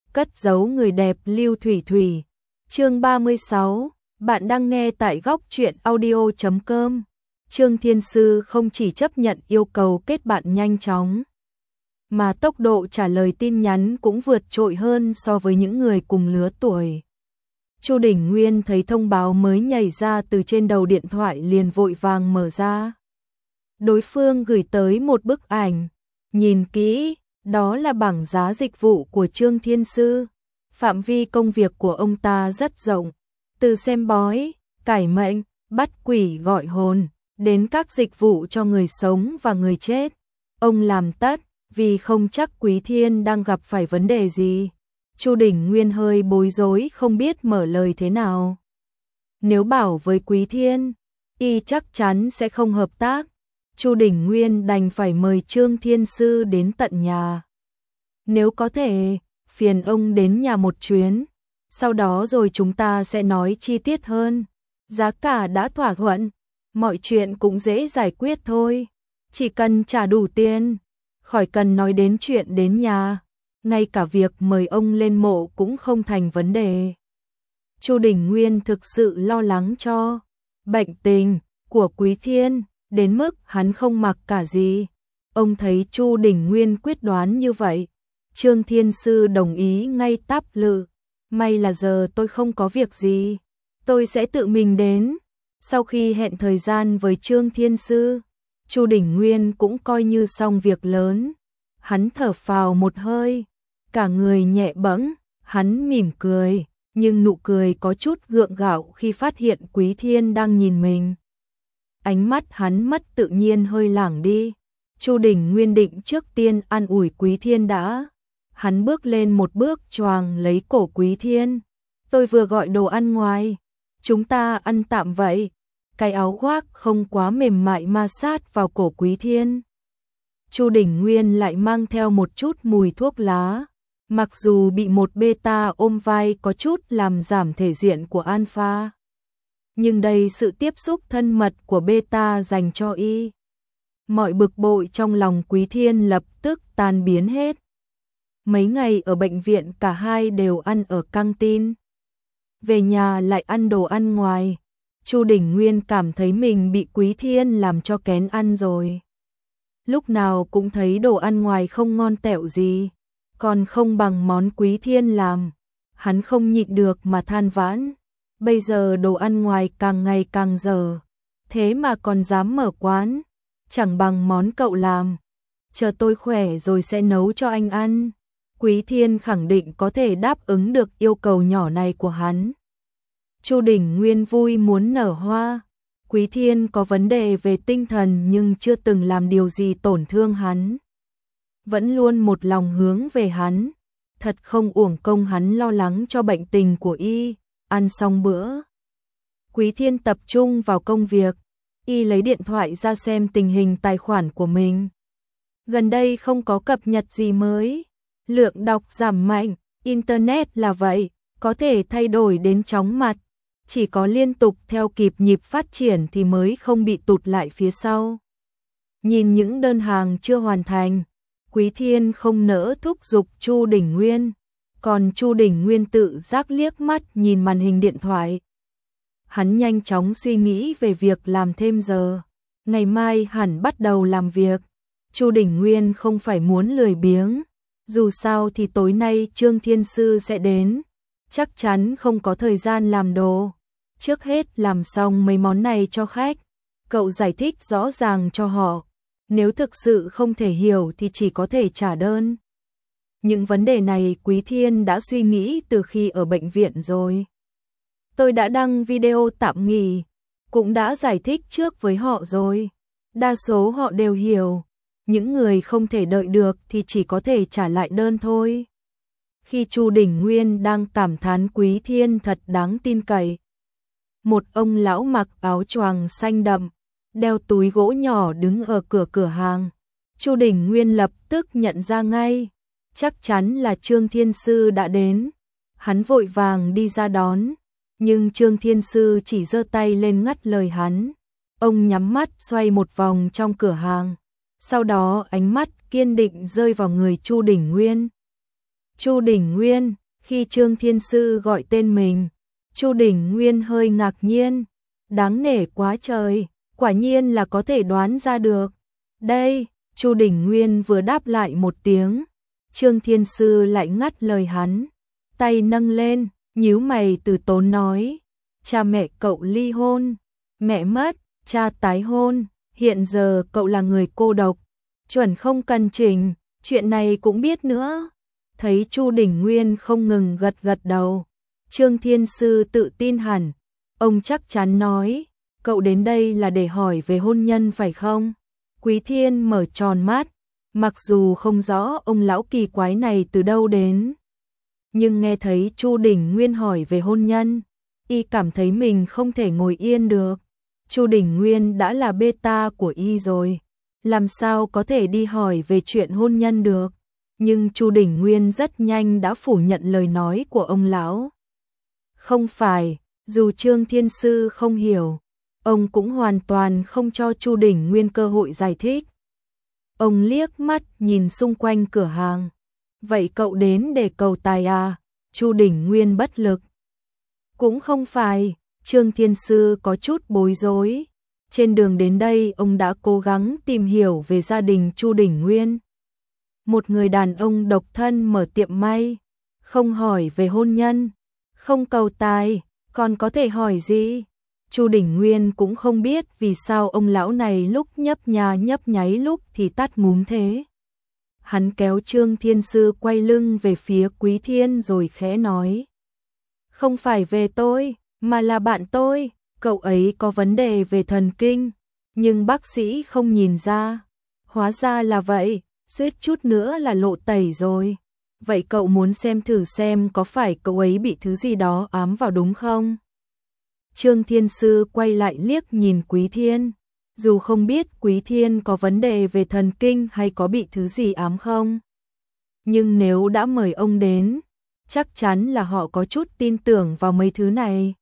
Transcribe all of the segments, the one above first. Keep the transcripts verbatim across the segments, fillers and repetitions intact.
cất giấu người đẹp Lưu Thủy Thủy. Chương ba mươi sáu, bạn đang nghe tại góc truyện audio chấm com. Trương Thiên Sư không chỉ chấp nhận yêu cầu kết bạn nhanh chóng, mà tốc độ trả lời tin nhắn cũng vượt trội hơn so với những người cùng lứa tuổi. Chu Đỉnh Nguyên thấy thông báo mới nhảy ra từ trên đầu điện thoại liền vội vàng mở ra. Đối phương gửi tới một bức ảnh, nhìn kỹ, đó là bảng giá dịch vụ của Trương Thiên Sư. Phạm vi công việc của ông ta rất rộng, từ xem bói, cải mệnh, bắt quỷ gọi hồn, đến các dịch vụ cho người sống và người chết. Ông làm tất, vì không chắc Quý Thiên đang gặp phải vấn đề gì. Chu Đỉnh Nguyên hơi bối rối không biết mở lời thế nào. Nếu bảo với Quý Thiên, y chắc chắn sẽ không hợp tác. Chu Đỉnh Nguyên đành phải mời Trương Thiên Sư đến tận nhà. Nếu có thể, phiền ông đến nhà một chuyến, sau đó rồi chúng ta sẽ nói chi tiết hơn. Giá cả đã thỏa thuận, mọi chuyện cũng dễ giải quyết thôi. Chỉ cần trả đủ tiền, khỏi cần nói đến chuyện đến nhà. Ngay cả việc mời ông lên mộ cũng không thành vấn đề. Chu Đỉnh Nguyên thực sự lo lắng cho bệnh tình của Quý Thiên, đến mức hắn không mặc cả gì. Ông thấy Chu Đỉnh Nguyên quyết đoán như vậy, Trương Thiên Sư đồng ý ngay táp lự. May là giờ tôi không có việc gì, tôi sẽ tự mình đến. Sau khi hẹn thời gian với Trương Thiên Sư, Chu Đỉnh Nguyên cũng coi như xong việc lớn. Hắn thở phào một hơi, cả người nhẹ bẫng, hắn mỉm cười, nhưng nụ cười có chút gượng gạo khi phát hiện Quý Thiên đang nhìn mình. Ánh mắt hắn mất tự nhiên hơi lảng đi. Chu Đỉnh Nguyên định trước tiên an ủi Quý Thiên đã. Hắn bước lên một bước choàng lấy cổ Quý Thiên. Tôi vừa gọi đồ ăn ngoài, chúng ta ăn tạm vậy. Cái áo khoác không quá mềm mại ma sát vào cổ Quý Thiên. Chu Đỉnh Nguyên lại mang theo một chút mùi thuốc lá. Mặc dù bị một beta ôm vai có chút làm giảm thể diện của alpha, nhưng đây sự tiếp xúc thân mật của beta dành cho y. Mọi bực bội trong lòng Quý Thiên lập tức tan biến hết. Mấy ngày ở bệnh viện cả hai đều ăn ở căng tin. Về nhà lại ăn đồ ăn ngoài. Chu Đỉnh Nguyên cảm thấy mình bị Quý Thiên làm cho kén ăn rồi. Lúc nào cũng thấy đồ ăn ngoài không ngon tẹo gì, còn không bằng món Quý Thiên làm. Hắn không nhịn được mà than vãn. Bây giờ đồ ăn ngoài càng ngày càng dở, thế mà còn dám mở quán, chẳng bằng món cậu làm. Chờ tôi khỏe rồi sẽ nấu cho anh ăn. Quý Thiên khẳng định có thể đáp ứng được yêu cầu nhỏ này của hắn. Chu Đỉnh Nguyên vui muốn nở hoa. Quý Thiên có vấn đề về tinh thần nhưng chưa từng làm điều gì tổn thương hắn. Vẫn luôn một lòng hướng về hắn. Thật không uổng công hắn lo lắng cho bệnh tình của y. Ăn xong bữa, Quý Thiên tập trung vào công việc. Y lấy điện thoại ra xem tình hình tài khoản của mình. Gần đây không có cập nhật gì mới. Lượng đọc giảm mạnh, Internet là vậy, có thể thay đổi đến chóng mặt. Chỉ có liên tục theo kịp nhịp phát triển thì mới không bị tụt lại phía sau. Nhìn những đơn hàng chưa hoàn thành, Quý Thiên không nỡ thúc giục Chu Đỉnh Nguyên. Còn Chu Đỉnh Nguyên tự giác liếc mắt nhìn màn hình điện thoại. Hắn nhanh chóng suy nghĩ về việc làm thêm giờ. Ngày mai hẳn bắt đầu làm việc. Chu Đỉnh Nguyên không phải muốn lười biếng. Dù sao thì tối nay Trương Thiên Sư sẽ đến. Chắc chắn không có thời gian làm đồ. Trước hết làm xong mấy món này cho khách. Cậu giải thích rõ ràng cho họ. Nếu thực sự không thể hiểu thì chỉ có thể trả đơn. Những vấn đề này Quý Thiên đã suy nghĩ từ khi ở bệnh viện rồi. Tôi đã đăng video tạm nghỉ, cũng đã giải thích trước với họ rồi. Đa số họ đều hiểu. Những người không thể đợi được thì chỉ có thể trả lại đơn thôi. Khi Chu Đỉnh Nguyên đang cảm thán Quý Thiên thật đáng tin cậy, một ông lão mặc áo choàng xanh đậm, đeo túi gỗ nhỏ đứng ở cửa cửa hàng. Chu Đỉnh Nguyên lập tức nhận ra ngay. Chắc chắn là Trương Thiên Sư đã đến. Hắn vội vàng đi ra đón, nhưng Trương Thiên Sư chỉ giơ tay lên ngắt lời hắn. Ông nhắm mắt xoay một vòng trong cửa hàng, sau đó ánh mắt kiên định rơi vào người Chu Đỉnh Nguyên. Chu Đỉnh Nguyên, khi Trương Thiên Sư gọi tên mình, Chu Đỉnh Nguyên hơi ngạc nhiên, đáng nể quá trời, quả nhiên là có thể đoán ra được. Đây, Chu Đỉnh Nguyên vừa đáp lại một tiếng, Trương Thiên Sư lại ngắt lời hắn, tay nâng lên, nhíu mày từ tốn nói, cha mẹ cậu ly hôn, mẹ mất, cha tái hôn, hiện giờ cậu là người cô độc, chuẩn không cần chỉnh, chuyện này cũng biết nữa. Thấy Chu Đỉnh Nguyên không ngừng gật gật đầu, Trương Thiên Sư tự tin hẳn, ông chắc chắn nói, cậu đến đây là để hỏi về hôn nhân phải không? Quý Thiên mở tròn mắt, mặc dù không rõ ông lão kỳ quái này từ đâu đến, nhưng nghe thấy Chu Đỉnh Nguyên hỏi về hôn nhân, y cảm thấy mình không thể ngồi yên được. Chu Đỉnh Nguyên đã là beta của y rồi, làm sao có thể đi hỏi về chuyện hôn nhân được? Nhưng Chu Đỉnh Nguyên rất nhanh đã phủ nhận lời nói của ông lão. Không phải, dù Trương Thiên Sư không hiểu, ông cũng hoàn toàn không cho Chu Đỉnh Nguyên cơ hội giải thích. Ông liếc mắt nhìn xung quanh cửa hàng. Vậy cậu đến để cầu tài à? Chu Đỉnh Nguyên bất lực. Cũng không phải, Trương Thiên Sư có chút bối rối. Trên đường đến đây ông đã cố gắng tìm hiểu về gia đình Chu Đỉnh Nguyên. Một người đàn ông độc thân mở tiệm may, không hỏi về hôn nhân, không cầu tài, còn có thể hỏi gì? Chu Đỉnh Nguyên cũng không biết vì sao ông lão này lúc nhấp nha nhấp nháy lúc thì tắt ngúm thế. Hắn kéo Trương Thiên Sư quay lưng về phía Quý Thiên rồi khẽ nói. Không phải về tôi, mà là bạn tôi, cậu ấy có vấn đề về thần kinh, nhưng bác sĩ không nhìn ra. Hóa ra là vậy, suýt chút nữa là lộ tẩy rồi. Vậy cậu muốn xem thử xem có phải cậu ấy bị thứ gì đó ám vào đúng không? Trương Thiên Sư quay lại liếc nhìn Quý Thiên. Dù không biết Quý Thiên có vấn đề về thần kinh hay có bị thứ gì ám không, nhưng nếu đã mời ông đến, chắc chắn là họ có chút tin tưởng vào mấy thứ này.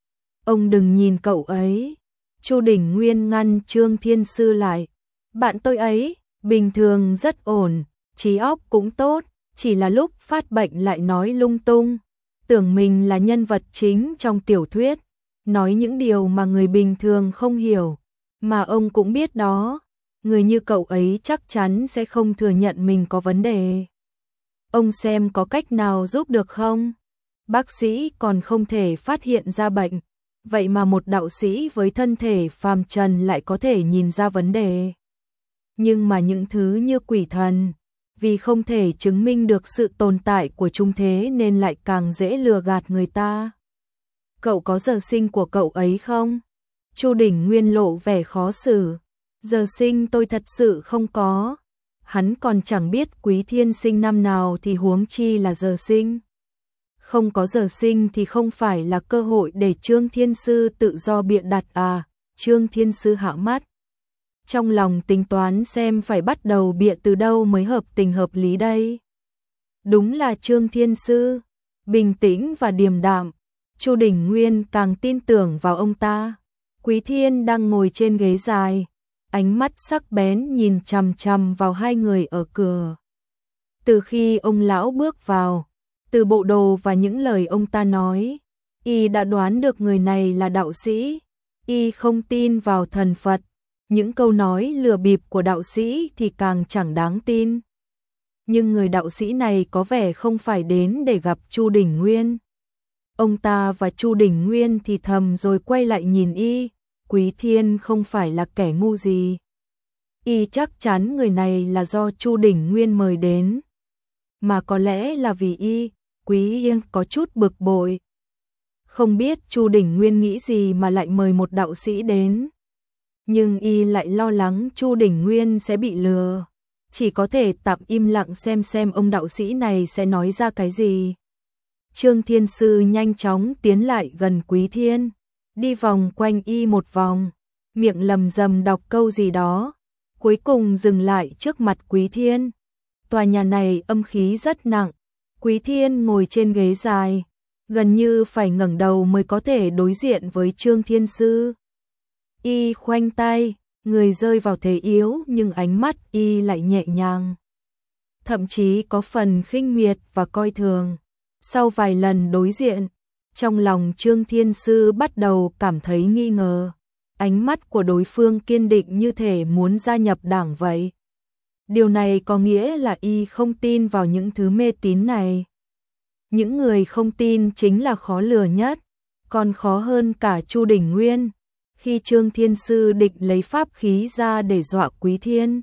Ông đừng nhìn cậu ấy. Chu Đỉnh Nguyên ngăn Trương Thiên Sư lại. Bạn tôi ấy, bình thường rất ổn, trí óc cũng tốt, chỉ là lúc phát bệnh lại nói lung tung, tưởng mình là nhân vật chính trong tiểu thuyết, nói những điều mà người bình thường không hiểu. Mà ông cũng biết đó, người như cậu ấy chắc chắn sẽ không thừa nhận mình có vấn đề. Ông xem có cách nào giúp được không? Bác sĩ còn không thể phát hiện ra bệnh, vậy mà một đạo sĩ với thân thể phàm trần lại có thể nhìn ra vấn đề. Nhưng mà những thứ như quỷ thần, vì không thể chứng minh được sự tồn tại của chúng thế nên lại càng dễ lừa gạt người ta. Cậu có giờ sinh của cậu ấy không? Chu Đỉnh Nguyên lộ vẻ khó xử. Giờ sinh tôi thật sự không có. Hắn còn chẳng biết Quý Thiên sinh năm nào thì huống chi là giờ sinh. Không có giờ sinh thì không phải là cơ hội để Trương Thiên Sư tự do bịa đặt à? Trương Thiên Sư hạ mắt, trong lòng tính toán xem phải bắt đầu bịa từ đâu mới hợp tình hợp lý đây. Đúng là Trương Thiên Sư, bình tĩnh và điềm đạm. Chu Đỉnh Nguyên càng tin tưởng vào ông ta. Quý Thiên đang ngồi trên ghế dài, ánh mắt sắc bén nhìn chằm chằm vào hai người ở cửa. Từ khi ông lão bước vào, từ bộ đồ và những lời ông ta nói, y đã đoán được người này là đạo sĩ. Y không tin vào thần Phật, những câu nói lừa bịp của đạo sĩ thì càng chẳng đáng tin. Nhưng người đạo sĩ này có vẻ không phải đến để gặp Chu Đỉnh Nguyên. Ông ta và Chu Đỉnh Nguyên thì thầm rồi quay lại nhìn y. Quý Thiên không phải là kẻ ngu gì. Y chắc chắn người này là do Chu Đỉnh Nguyên mời đến. Mà có lẽ là vì y, Quý Yên có chút bực bội. Không biết Chu Đỉnh Nguyên nghĩ gì mà lại mời một đạo sĩ đến. Nhưng y lại lo lắng Chu Đỉnh Nguyên sẽ bị lừa. Chỉ có thể tạm im lặng xem xem ông đạo sĩ này sẽ nói ra cái gì. Trương Thiên Sư nhanh chóng tiến lại gần Quý Thiên, đi vòng quanh y một vòng, miệng lầm rầm đọc câu gì đó, cuối cùng dừng lại trước mặt Quý Thiên. Tòa nhà này âm khí rất nặng, Quý Thiên ngồi trên ghế dài, gần như phải ngẩng đầu mới có thể đối diện với Trương Thiên Sư. Y khoanh tay, người rơi vào thế yếu nhưng ánh mắt y lại nhẹ nhàng. thậm chí có phần khinh miệt và coi thường. Sau vài lần đối diện, trong lòng Trương Thiên Sư bắt đầu cảm thấy nghi ngờ. Ánh mắt của đối phương kiên định như thể muốn gia nhập đảng vậy. Điều này có nghĩa là y không tin vào những thứ mê tín này. Những người không tin chính là khó lừa nhất, còn khó hơn cả Chu Đình Nguyên. Khi Trương Thiên Sư định lấy pháp khí ra để dọa Quý Thiên,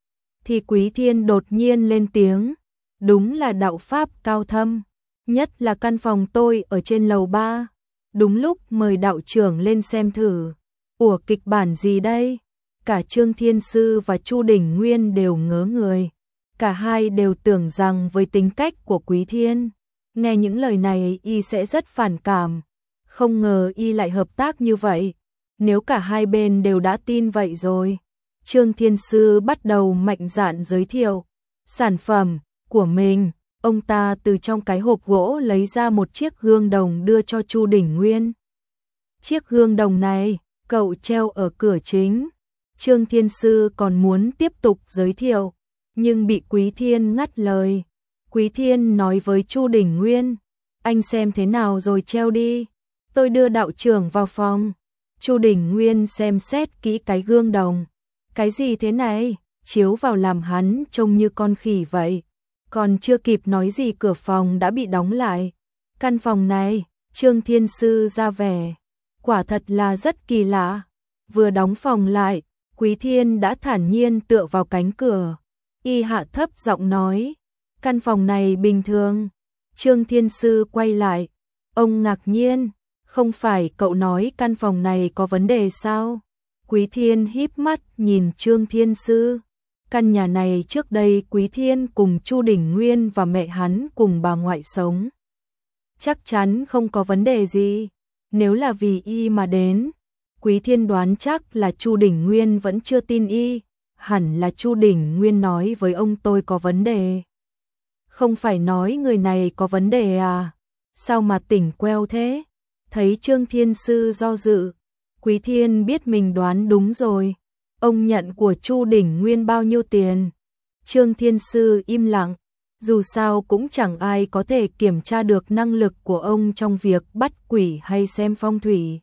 thì Quý Thiên đột nhiên lên tiếng, đúng là đạo pháp cao thâm, nhất là căn phòng tôi ở trên lầu ba, đúng lúc mời đạo trưởng lên xem thử. Ủa, kịch bản gì đây? Cả Trương Thiên Sư và Chu Đình Nguyên đều ngớ người, cả hai đều tưởng rằng với tính cách của Quý Thiên, nghe những lời này y sẽ rất phản cảm, không ngờ y lại hợp tác như vậy. Nếu cả hai bên đều đã tin vậy rồi, Trương Thiên Sư bắt đầu mạnh dạn giới thiệu sản phẩm của mình. Ông ta từ trong cái hộp gỗ lấy ra một chiếc gương đồng đưa cho Chu Đình Nguyên. Chiếc gương đồng này, cậu treo ở cửa chính. Trương Thiên Sư còn muốn tiếp tục giới thiệu, nhưng bị Quý Thiên ngắt lời. Quý Thiên nói với Chu Đình Nguyên, anh xem thế nào rồi treo đi, tôi đưa đạo trưởng vào phòng. Chu Đình Nguyên xem xét kỹ cái gương đồng. Cái gì thế này, chiếu vào làm hắn trông như con khỉ vậy. Còn chưa kịp nói gì cửa phòng đã bị đóng lại. Căn phòng này, Trương Thiên Sư ra vẻ, quả thật là rất kỳ lạ. Vừa đóng phòng lại, Quý Thiên đã thản nhiên tựa vào cánh cửa. Y hạ thấp giọng nói, căn phòng này bình thường. Trương Thiên Sư quay lại, ông ngạc nhiên, không phải cậu nói căn phòng này có vấn đề sao? Quý Thiên híp mắt nhìn Trương Thiên Sư. Căn nhà này trước đây Quý Thiên cùng Chu Đình Nguyên và mẹ hắn cùng bà ngoại sống. Chắc chắn không có vấn đề gì. Nếu là vì y mà đến, Quý Thiên đoán chắc là Chu Đình Nguyên vẫn chưa tin y. Hẳn là Chu Đình Nguyên nói với ông tôi có vấn đề. Không phải nói người này có vấn đề à? Sao mà tỉnh queo thế? Thấy Trương Thiên Sư do dự, Quý Thiên biết mình đoán đúng rồi. Ông nhận của Chu Đình Nguyên bao nhiêu tiền? Trương Thiên Sư im lặng, dù sao cũng chẳng ai có thể kiểm tra được năng lực của ông trong việc bắt quỷ hay xem phong thủy.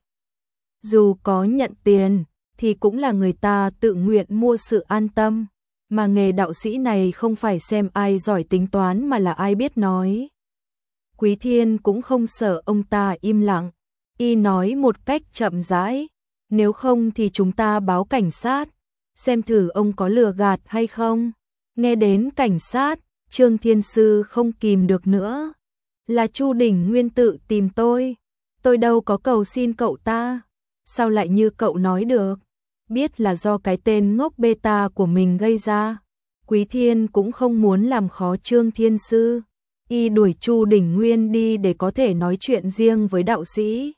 Dù có nhận tiền, thì cũng là người ta tự nguyện mua sự an tâm, mà nghề đạo sĩ này không phải xem ai giỏi tính toán mà là ai biết nói. Quý Thiên cũng không sợ ông ta im lặng, y nói một cách chậm rãi, nếu không thì chúng ta báo cảnh sát, xem thử ông có lừa gạt hay không. Nghe đến cảnh sát, Trương Thiên Sư không kìm được nữa. Là Chu Đình Nguyên tự tìm tôi, tôi đâu có cầu xin cậu ta, sao lại như cậu nói được? Biết là do cái tên ngốc beta của mình gây ra. Quý Thiên cũng không muốn làm khó Trương Thiên Sư, y đuổi Chu Đình Nguyên đi để có thể nói chuyện riêng với đạo sĩ.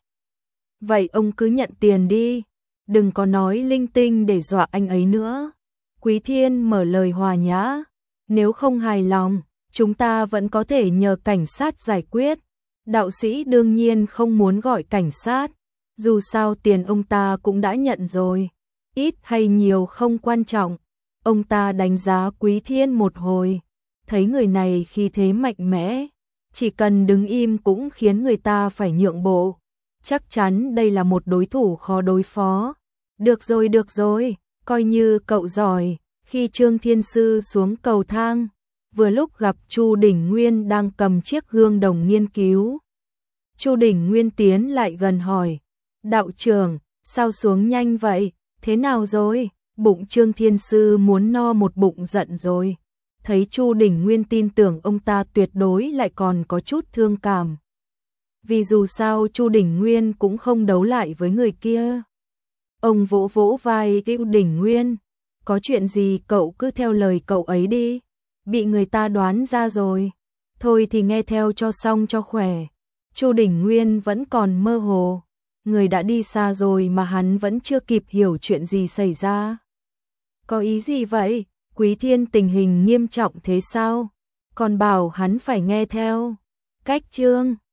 Vậy ông cứ nhận tiền đi, đừng có nói linh tinh để dọa anh ấy nữa. Quý Thiên mở lời hòa nhã, nếu không hài lòng, chúng ta vẫn có thể nhờ cảnh sát giải quyết. Đạo sĩ đương nhiên không muốn gọi cảnh sát, dù sao tiền ông ta cũng đã nhận rồi, ít hay nhiều không quan trọng. Ông ta đánh giá Quý Thiên một hồi, thấy người này khí thế mạnh mẽ, chỉ cần đứng im cũng khiến người ta phải nhượng bộ. Chắc chắn đây là một đối thủ khó đối phó. Được rồi, được rồi, coi như cậu giỏi. Khi Trương Thiên Sư xuống cầu thang, vừa lúc gặp Chu Đình Nguyên đang cầm chiếc gương đồng nghiên cứu. Chu Đình Nguyên tiến lại gần hỏi, đạo trưởng, sao xuống nhanh vậy, thế nào rồi? Bụng Trương Thiên Sư muốn no một bụng giận rồi. Thấy Chu Đình Nguyên tin tưởng ông ta tuyệt đối lại còn có chút thương cảm. Vì dù sao Chu Đình Nguyên cũng không đấu lại với người kia. Ông vỗ vỗ vai Chu Đình Nguyên, có chuyện gì cậu cứ theo lời cậu ấy đi, bị người ta đoán ra rồi. Thôi thì nghe theo cho xong cho khỏe. Chu Đình Nguyên vẫn còn mơ hồ, người đã đi xa rồi mà hắn vẫn chưa kịp hiểu chuyện gì xảy ra. Có ý gì vậy? Quý Thiên tình hình nghiêm trọng thế sao? Còn bảo hắn phải nghe theo. Cách Trương